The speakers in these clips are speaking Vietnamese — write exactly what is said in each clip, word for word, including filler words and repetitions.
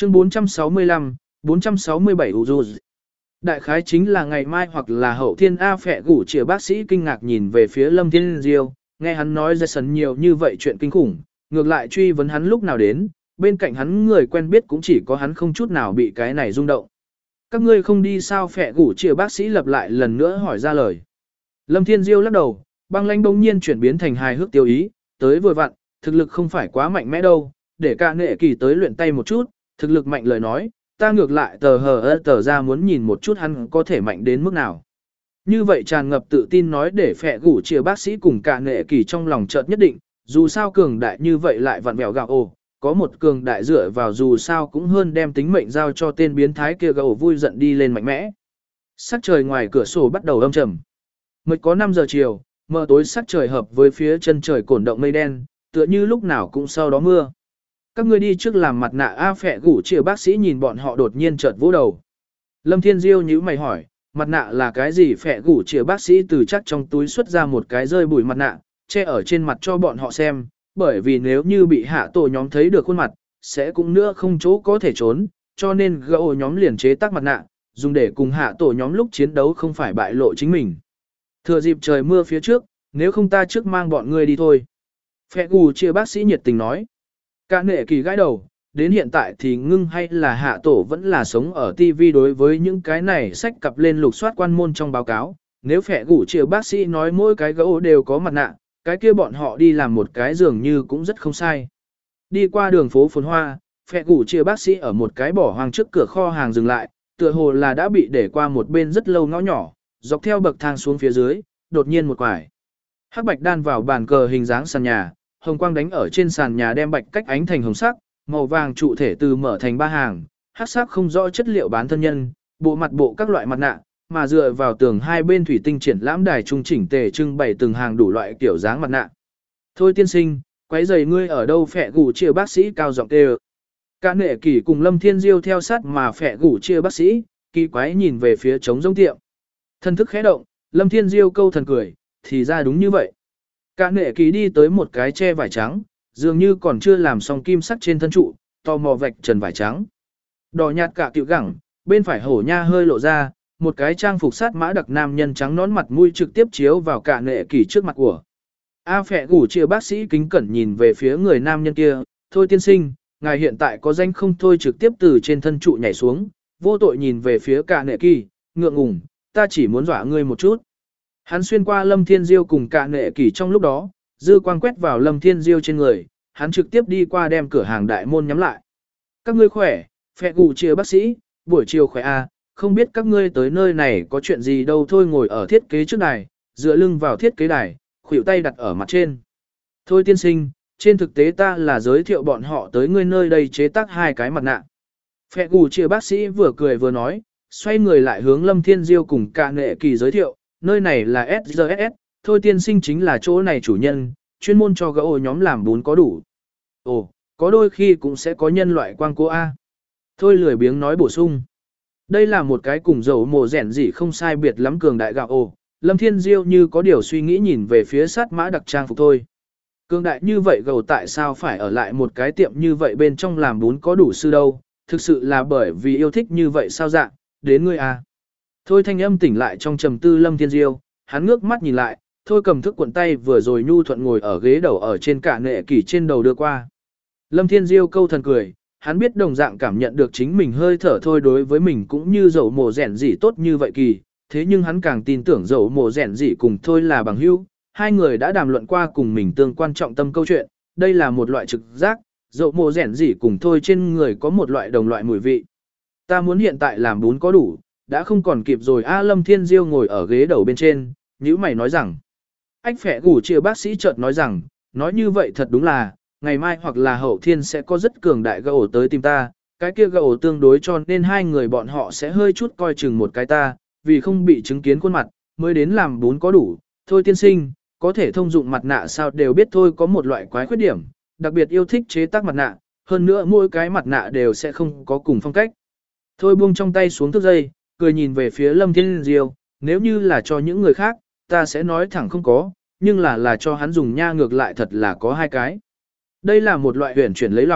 Chương bốn trăm sáu mươi lăm, bốn trăm sáu mươi bảy Uzuz. Đại khái chính là ngày mai hoặc là hậu thiên A phẹ gủ chìa bác sĩ kinh ngạc nhìn về phía Lâm Thiên Diêu, nghe hắn nói ra sấn nhiều như vậy chuyện kinh khủng, ngược lại truy vấn hắn lúc nào đến, bên cạnh hắn người quen biết cũng chỉ có hắn không chút nào bị cái này rung động. Các ngươi không đi sao phẹ gủ chìa bác sĩ lặp lại lần nữa hỏi ra lời. Lâm Thiên Diêu lắc đầu, băng lãnh bỗng nhiên chuyển biến thành hài hước tiêu ý, tới vừa vặn, thực lực không phải quá mạnh mẽ đâu, để cả nghệ kỳ tới luyện tay một chút, thực lực mạnh lời nói, ta ngược lại tờ hờ ơ tờ ra muốn nhìn một chút hắn có thể mạnh đến mức nào. Như vậy tràn ngập tự tin nói để phẹ gủ chìa bác sĩ cùng cả nghệ kỳ trong lòng chợt nhất định, dù sao cường đại như vậy lại vặn vẹo gạo ồ, có một cường đại dựa vào dù sao cũng hơn đem tính mệnh giao cho tên biến thái kia gạo vui giận đi lên mạnh mẽ. Sắc trời ngoài cửa sổ bắt đầu âm trầm. Mới có năm giờ chiều, mờ tối sắc trời hợp với phía chân trời cổn động mây đen, tựa như lúc nào cũng sau đó mưa. Các ngươi đi trước làm mặt nạ A phẹ gủ chìa bác sĩ nhìn bọn họ đột nhiên chợt vỗ đầu. Lâm Thiên Diêu nhíu mày hỏi, mặt nạ là cái gì? Phẹ gủ chìa bác sĩ từ chắc trong túi xuất ra một cái rơi bụi mặt nạ, che ở trên mặt cho bọn họ xem, bởi vì nếu như bị hạ tổ nhóm thấy được khuôn mặt, sẽ cũng nữa không chỗ có thể trốn, cho nên gỗ nhóm liền chế tác mặt nạ, dùng để cùng hạ tổ nhóm lúc chiến đấu không phải bại lộ chính mình. Thừa dịp trời mưa phía trước, nếu không ta trước mang bọn ngươi đi thôi. Phẹ gủ chìa bác sĩ nhiệt tình nói. Cả nệ kỳ gãi đầu, đến hiện tại thì ngưng hay là hạ tổ vẫn là sống ở ti vi đối với những cái này sách cặp lên lục soát quan môn trong báo cáo. Nếu phẹ gủ chìa bác sĩ nói mỗi cái gỗ đều có mặt nạ, cái kia bọn họ đi làm một cái dường như cũng rất không sai. Đi qua đường phố phồn hoa, phẹ gủ chìa bác sĩ ở một cái bỏ hoang trước cửa kho hàng dừng lại, tựa hồ là đã bị để qua một bên rất lâu ngõ nhỏ, dọc theo bậc thang xuống phía dưới, đột nhiên một quải. Hắc bạch đan vào bàn cờ hình dáng sàn nhà, hồng quang đánh ở trên sàn nhà đem bạch cách ánh thành hồng sắc, màu vàng trụ thể từ mở thành ba hàng, hắc sắc không rõ chất liệu bán thân nhân, bộ mặt bộ các loại mặt nạ, mà dựa vào tường hai bên thủy tinh triển lãm đài trung chỉnh tề trưng bày từng hàng đủ loại kiểu dáng mặt nạ. Thôi tiên sinh, quấy giày ngươi ở đâu? Phẹ gủ chìa bác sĩ cao giọng kêu. Cả nệ kỳ cùng Lâm Thiên Diêu theo sát mà phẹ gủ chìa bác sĩ, kỳ quái nhìn về phía trống rỗng tiệm. Thân thức khẽ động, Lâm Thiên Diêu câu thần cười, thì ra đúng như vậy. Cả nệ kỳ đi tới một cái che vải trắng, dường như còn chưa làm xong kim sắc trên thân trụ, tò mò vạch trần vải trắng. Đỏ nhạt cả tiểu gẳng, bên phải hổ nha hơi lộ ra, một cái trang phục sát mã đặc nam nhân trắng nón mặt mũi trực tiếp chiếu vào cả nệ kỳ trước mặt của. A phẹ gủ chìa bác sĩ kính cẩn nhìn về phía người nam nhân kia, thôi tiên sinh, ngài hiện tại có danh không? Thôi trực tiếp từ trên thân trụ nhảy xuống, vô tội nhìn về phía cả nệ kỳ, ngượng ngùng, ta chỉ muốn dọa ngươi một chút. Hắn xuyên qua Lâm Thiên Diêu cùng cả nệ kỳ trong lúc đó, dư quang quét vào Lâm Thiên Diêu trên người, hắn trực tiếp đi qua đem cửa hàng đại môn nhắm lại. Các ngươi khỏe, phẹ gủ chìa bác sĩ, buổi chiều khỏe a, không biết các ngươi tới nơi này có chuyện gì đâu. Thôi ngồi ở thiết kế trước đài, dựa lưng vào thiết kế đài, khuỷu tay đặt ở mặt trên. Thôi tiên sinh, trên thực tế ta là giới thiệu bọn họ tới ngươi nơi đây chế tác hai cái mặt nạ. Phẹ gủ chìa bác sĩ vừa cười vừa nói, xoay người lại hướng Lâm Thiên Diêu cùng cả nệ kỳ giới thiệu, nơi này là ét giê ét ét, thôi tiên sinh chính là chỗ này chủ nhân, chuyên môn cho gỗ nhóm làm bún có đủ. Ồ, có đôi khi cũng sẽ có nhân loại quang cố A. Thôi lười biếng nói bổ sung. Đây là một cái cùng dầu mồ rẻn gì không sai biệt lắm cường đại gạo ồ. Lâm Thiên Diêu như có điều suy nghĩ nhìn về phía sát mã đặc trang phục thôi. Cường đại như vậy gầu tại sao phải ở lại một cái tiệm như vậy bên trong làm bún có đủ sư đâu, thực sự là bởi vì yêu thích như vậy sao dạ, đến ngươi à. Thôi thanh âm tỉnh lại trong trầm tư Lâm Thiên Diêu, hắn ngước mắt nhìn lại, thôi cầm thức cuộn tay vừa rồi nhu thuận ngồi ở ghế đầu ở trên cả nệ kỳ trên đầu đưa qua. Lâm Thiên Diêu câu thần cười, hắn biết đồng dạng cảm nhận được chính mình hơi thở thôi đối với mình cũng như dầu mồ rẻn gì tốt như vậy kỳ, thế nhưng hắn càng tin tưởng dầu mồ rẻn gì cùng thôi là bằng hữu, hai người đã đàm luận qua cùng mình tương quan trọng tâm câu chuyện, đây là một loại trực giác, dầu mồ rẻn gì cùng thôi trên người có một loại đồng loại mùi vị. Ta muốn hiện tại làm bún có đủ, đã không còn kịp rồi. A Lâm Thiên Diêu ngồi ở ghế đầu bên trên, nhíu mày nói rằng, ách phẹ gủ chìa bác sĩ chợt nói rằng, nói như vậy thật đúng là, ngày mai hoặc là hậu thiên sẽ có rất cường đại gỗ tới tìm ta, cái kia gỗ tương đối cho nên hai người bọn họ sẽ hơi chút coi chừng một cái ta, vì không bị chứng kiến khuôn mặt, mới đến làm bún có đủ. Thôi tiên sinh, có thể thông dụng mặt nạ sao? Đều biết thôi có một loại quái khuyết điểm, đặc biệt yêu thích chế tác mặt nạ, hơn nữa mỗi cái mặt nạ đều sẽ không có cùng phong cách. Thôi buông trong tay xuống thước dây, cười nhìn về phía Lâm Thiên Diêu, nếu như là cho những người khác, ta sẽ nói thẳng không có, nhưng là là cho hắn dùng nha ngược lại thật là có hai cái. Đây là một loại huyền chuyển lấy lòng,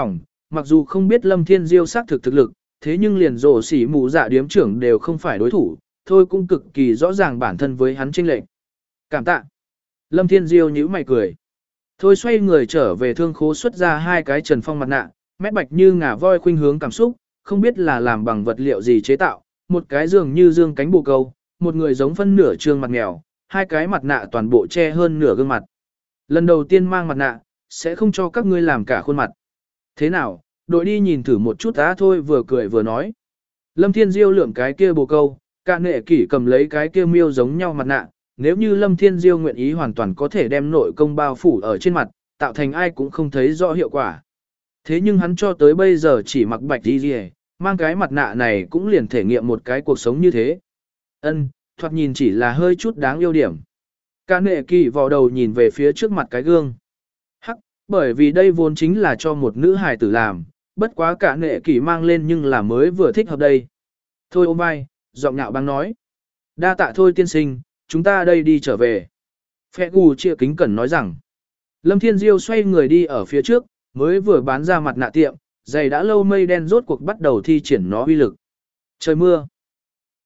mặc dù không biết Lâm Thiên Diêu xác thực thực lực, thế nhưng liền rổ xỉ mù dạ điếm trưởng đều không phải đối thủ, thôi cũng cực kỳ rõ ràng bản thân với hắn chênh lệch. Cảm tạ. Lâm Thiên Diêu nhíu mày cười. Thôi xoay người trở về thương khố xuất ra hai cái Trần Phong mặt nạ, mét bạch như ngà voi khuynh hướng cảm xúc, không biết là làm bằng vật liệu gì chế tạo, một cái dường như dương cánh bồ câu, một người giống phân nửa trương mặt nghèo, hai cái mặt nạ toàn bộ che hơn nửa gương mặt. Lần đầu tiên mang mặt nạ, sẽ không cho các ngươi làm cả khuôn mặt. Thế nào, đội đi nhìn thử một chút á thôi vừa cười vừa nói. Lâm Thiên Diêu lượm cái kia bồ câu, cả nệ kỷ cầm lấy cái kia miêu giống nhau mặt nạ, nếu như Lâm Thiên Diêu nguyện ý hoàn toàn có thể đem nội công bao phủ ở trên mặt, tạo thành ai cũng không thấy rõ hiệu quả. Thế nhưng hắn cho tới bây giờ chỉ mặc bạch đi gì, mang cái mặt nạ này cũng liền thể nghiệm một cái cuộc sống như thế. Ân, thoạt nhìn chỉ là hơi chút đáng yêu điểm. Cả nệ kỳ vào đầu nhìn về phía trước mặt cái gương. Hắc, bởi vì đây vốn chính là cho một nữ hài tử làm, bất quá cả nệ kỳ mang lên nhưng là mới vừa thích hợp đây. Thôi ôm vai, giọng nhạo băng nói. Đa tạ thôi tiên sinh, chúng ta đây đi trở về. Phẹ gù chia kính cẩn nói rằng. Lâm Thiên Diêu xoay người đi ở phía trước, mới vừa bán ra mặt nạ tiệm, giày đã lâu mây đen rốt cuộc bắt đầu thi triển nó uy lực. Trời mưa.